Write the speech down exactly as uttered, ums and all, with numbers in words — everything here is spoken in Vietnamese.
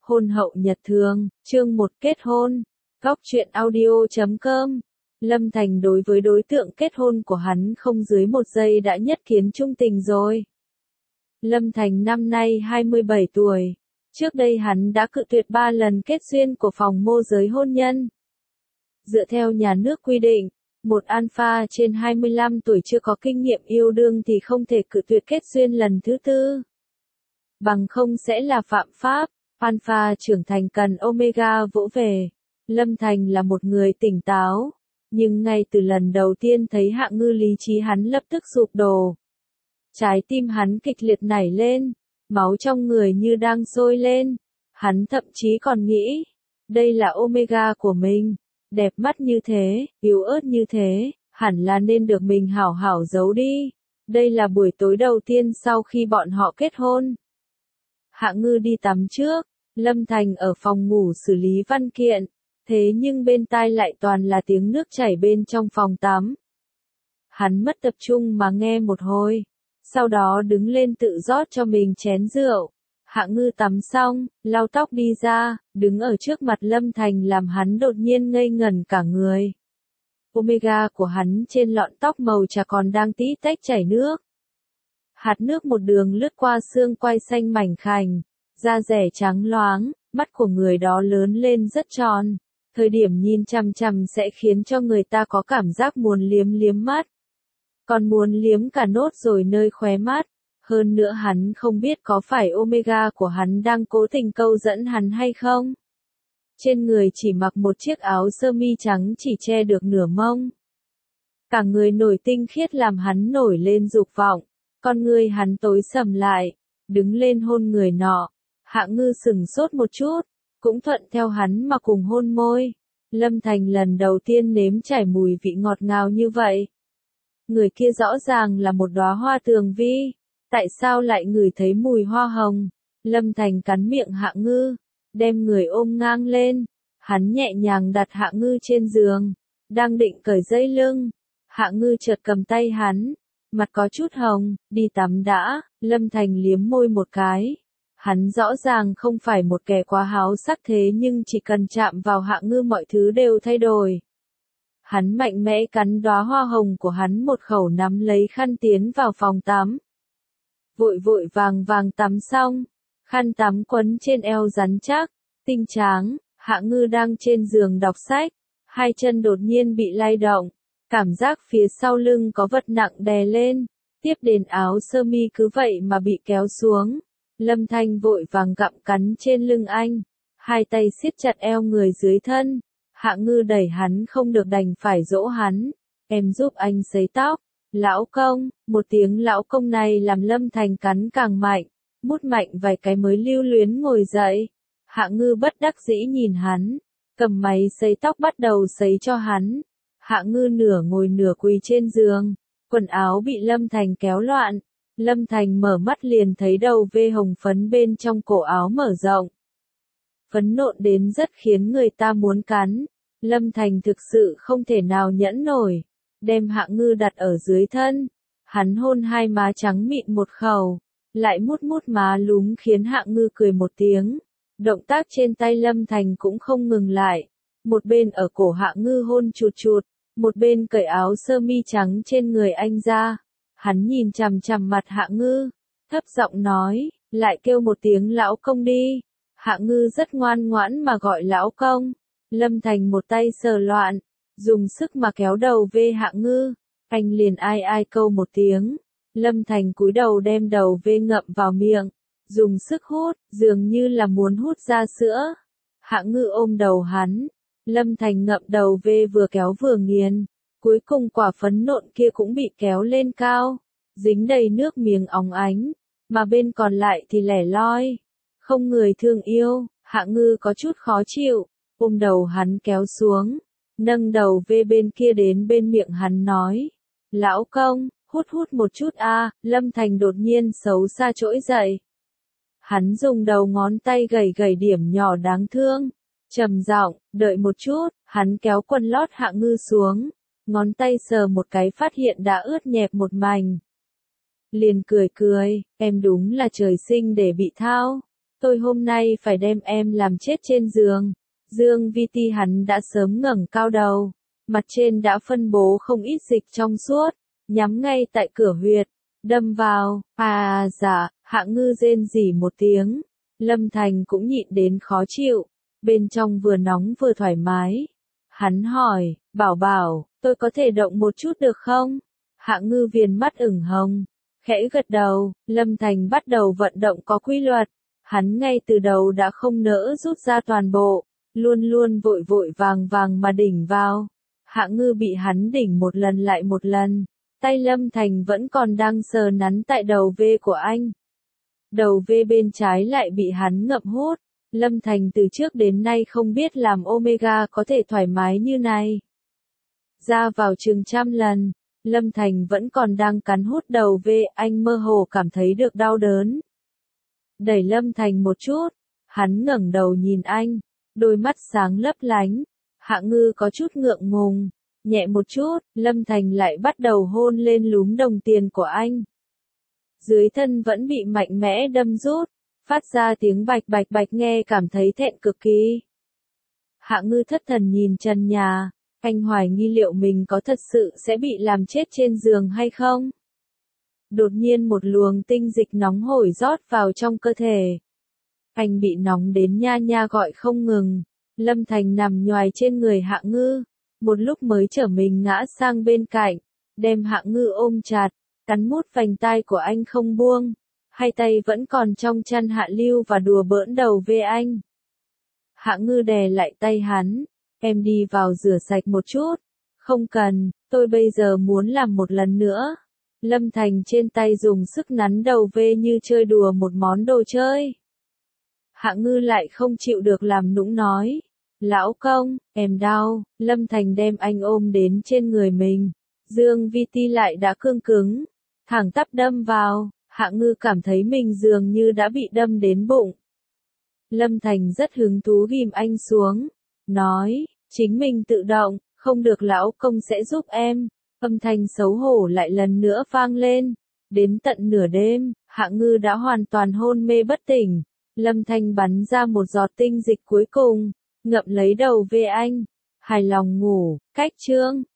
Hôn hậu nhật thường, chương một kết hôn. Góc truyện audio chấm com. Lâm Thành đối với đối tượng kết hôn của hắn không dưới một giây đã nhất kiến trung tình rồi. Lâm Thành năm nay hai mươi bảy tuổi. Trước đây hắn đã cự tuyệt ba lần kết duyên của phòng môi giới hôn nhân. Dựa theo nhà nước quy định, một alpha trên hai mươi lăm tuổi chưa có kinh nghiệm yêu đương thì không thể cự tuyệt kết duyên lần thứ tư. Bằng không sẽ là phạm pháp. Alpha trưởng thành cần Omega vỗ về. Lâm Thành là một người tỉnh táo, nhưng ngay từ lần đầu tiên thấy Hạ Ngư lý trí hắn lập tức sụp đổ. Trái tim hắn kịch liệt nảy lên, máu trong người như đang sôi lên. Hắn thậm chí còn nghĩ, đây là Omega của mình, đẹp mắt như thế, yếu ớt như thế, hẳn là nên được mình hảo hảo giấu đi. Đây là buổi tối đầu tiên sau khi bọn họ kết hôn. Hạ Ngư đi tắm trước, Lâm Thành ở phòng ngủ xử lý văn kiện, thế nhưng bên tai lại toàn là tiếng nước chảy bên trong phòng tắm. Hắn mất tập trung mà nghe một hồi, sau đó đứng lên tự rót cho mình chén rượu. Hạ Ngư tắm xong, lau tóc đi ra, đứng ở trước mặt Lâm Thành làm hắn đột nhiên ngây ngẩn cả người. Omega của hắn trên lọn tóc màu trà còn đang tí tách chảy nước. Hạt nước một đường lướt qua xương quai xanh mảnh khảnh, da rẻ trắng loáng, mắt của người đó lớn lên rất tròn. Thời điểm nhìn chằm chằm sẽ khiến cho người ta có cảm giác muốn liếm liếm mắt. Còn muốn liếm cả nốt rồi nơi khóe mắt. Hơn nữa hắn không biết có phải Omega của hắn đang cố tình câu dẫn hắn hay không. Trên người chỉ mặc một chiếc áo sơ mi trắng chỉ che được nửa mông. Cả người nổi tinh khiết làm hắn nổi lên dục vọng. Con người hắn tối sầm lại, đứng lên hôn người nọ. Hạ Ngư sừng sốt một chút, cũng thuận theo hắn mà cùng hôn môi. Lâm Thành lần đầu tiên nếm trải mùi vị ngọt ngào như vậy. Người kia rõ ràng là một đóa hoa tường vi, tại sao lại ngửi thấy mùi hoa hồng? Lâm Thành cắn miệng Hạ Ngư, đem người ôm ngang lên, hắn nhẹ nhàng đặt Hạ Ngư trên giường, đang định cởi dây lưng. Hạ Ngư chợt cầm tay hắn, mặt có chút hồng, đi tắm đã. Lâm Thành liếm môi một cái. Hắn rõ ràng không phải một kẻ quá háo sắc thế nhưng chỉ cần chạm vào Hạ Ngư mọi thứ đều thay đổi. Hắn mạnh mẽ cắn đóa hoa hồng của hắn một khẩu nắm lấy khăn tiến vào phòng tắm. Vội vội vàng vàng tắm xong, khăn tắm quấn trên eo rắn chắc, tinh tráng. Hạ Ngư đang trên giường đọc sách, hai chân đột nhiên bị lay động, cảm giác phía sau lưng có vật nặng đè lên, tiếp đến áo sơ mi cứ vậy mà bị kéo xuống. Lâm Thành vội vàng gặm cắn trên lưng anh, hai tay siết chặt eo người dưới thân. Hạ Ngư đẩy hắn không được đành phải dỗ hắn, em giúp anh sấy tóc. Lão công, một tiếng lão công này làm Lâm Thành cắn càng mạnh, mút mạnh vài cái mới lưu luyến ngồi dậy. Hạ Ngư bất đắc dĩ nhìn hắn, cầm máy sấy tóc bắt đầu sấy cho hắn. Hạ Ngư nửa ngồi nửa quỳ trên giường, quần áo bị Lâm Thành kéo loạn. Lâm Thành mở mắt liền thấy đầu vê hồng phấn bên trong cổ áo mở rộng. Phấn nộn đến rất khiến người ta muốn cắn. Lâm Thành thực sự không thể nào nhẫn nổi, đem Hạ Ngư đặt ở dưới thân. Hắn hôn hai má trắng mịn một khẩu, lại mút mút má lúm khiến Hạ Ngư cười một tiếng. Động tác trên tay Lâm Thành cũng không ngừng lại. Một bên ở cổ Hạ Ngư hôn chụt chụt, một bên cởi áo sơ mi trắng trên người anh ra. Hắn nhìn chằm chằm mặt Hạ Ngư, thấp giọng nói, lại kêu một tiếng lão công đi. Hạ Ngư rất ngoan ngoãn mà gọi lão công. Lâm Thành một tay sờ loạn, dùng sức mà kéo đầu về Hạ Ngư. Anh liền ai ai câu một tiếng. Lâm Thành cúi đầu đem đầu về ngậm vào miệng, dùng sức hút, dường như là muốn hút ra sữa. Hạ Ngư ôm đầu hắn. Lâm Thành ngậm đầu về vừa kéo vừa nghiền. Cuối cùng quả phấn nộn kia cũng bị kéo lên cao, dính đầy nước miếng óng ánh, mà bên còn lại thì lẻ loi. Không người thương yêu. Hạ Ngư có chút khó chịu, ôm đầu hắn kéo xuống, nâng đầu về bên kia đến bên miệng hắn nói, lão công, hút hút một chút a. Lâm Thành đột nhiên xấu xa trỗi dậy. Hắn dùng đầu ngón tay gầy gầy điểm nhỏ đáng thương, trầm giọng, đợi một chút. Hắn kéo quần lót Hạ Ngư xuống, ngón tay sờ một cái phát hiện đã ướt nhẹp một mảnh. Liền cười cười, em đúng là trời sinh để bị thao. tôi hôm nay phải đem em làm chết trên giường. Dương Vi Ti hắn đã sớm ngẩng cao đầu, mặt trên đã phân bố không ít dịch trong suốt, nhắm ngay tại cửa huyệt, đâm vào. À dạ, Hạ Ngư rên rỉ một tiếng, Lâm Thành cũng nhịn đến khó chịu, bên trong vừa nóng vừa thoải mái. Hắn hỏi, bảo bảo, tôi có thể động một chút được không? Hạ Ngư viền mắt ửng hồng, khẽ gật đầu. Lâm Thành bắt đầu vận động có quy luật, hắn ngay từ đầu đã không nỡ rút ra toàn bộ, luôn luôn vội vội vàng vàng mà đỉnh vào. Hạ Ngư bị hắn đỉnh một lần lại một lần, tay Lâm Thành vẫn còn đang sờ nắn tại đầu V của anh. Đầu V bên trái lại bị hắn ngậm hút. Lâm Thành từ trước đến nay không biết làm Omega có thể thoải mái như này. Ra vào chừng trăm lần, Lâm Thành vẫn còn đang cắn hút đầu V, anh mơ hồ cảm thấy được đau đớn. Đẩy Lâm Thành một chút, hắn ngẩng đầu nhìn anh, đôi mắt sáng lấp lánh. Hạ Ngư có chút ngượng ngùng, nhẹ một chút, Lâm Thành lại bắt đầu hôn lên lúm đồng tiền của anh. Dưới thân vẫn bị mạnh mẽ đâm rút, phát ra tiếng bạch bạch bạch nghe cảm thấy thẹn cực kỳ. Hạ Ngư thất thần nhìn trần nhà, anh hoài nghi liệu mình có thật sự sẽ bị làm chết trên giường hay không. Đột nhiên một luồng tinh dịch nóng hổi rót vào trong cơ thể. Anh bị nóng đến nha nha gọi không ngừng. Lâm Thành nằm nhoài trên người Hạ Ngư, một lúc mới trở mình ngã sang bên cạnh, đem Hạ Ngư ôm chặt, cắn mút vành tai của anh không buông, hai tay vẫn còn trong chăn Hạ Lưu và đùa bỡn đầu về anh. Hạ Ngư đè lại tay hắn, em đi vào rửa sạch một chút. Không cần, tôi bây giờ muốn làm một lần nữa. Lâm Thành trên tay dùng sức nắn đầu về như chơi đùa một món đồ chơi. Hạ Ngư lại không chịu được làm nũng nói. Lão công, em đau. Lâm Thành đem anh ôm đến trên người mình. Dương Vi Ti lại đã cương cứng, thẳng tắp đâm vào. Hạ Ngư cảm thấy mình dường như đã bị đâm đến bụng. Lâm Thành rất hứng thú ghim anh xuống, nói, chính mình tự động, không được lão công sẽ giúp em. Âm thanh xấu hổ lại lần nữa vang lên. Đến tận nửa đêm, Hạ Ngư đã hoàn toàn hôn mê bất tỉnh. Lâm Thành bắn ra một giọt tinh dịch cuối cùng, ngậm lấy đầu về anh. Hài lòng ngủ, cách chương.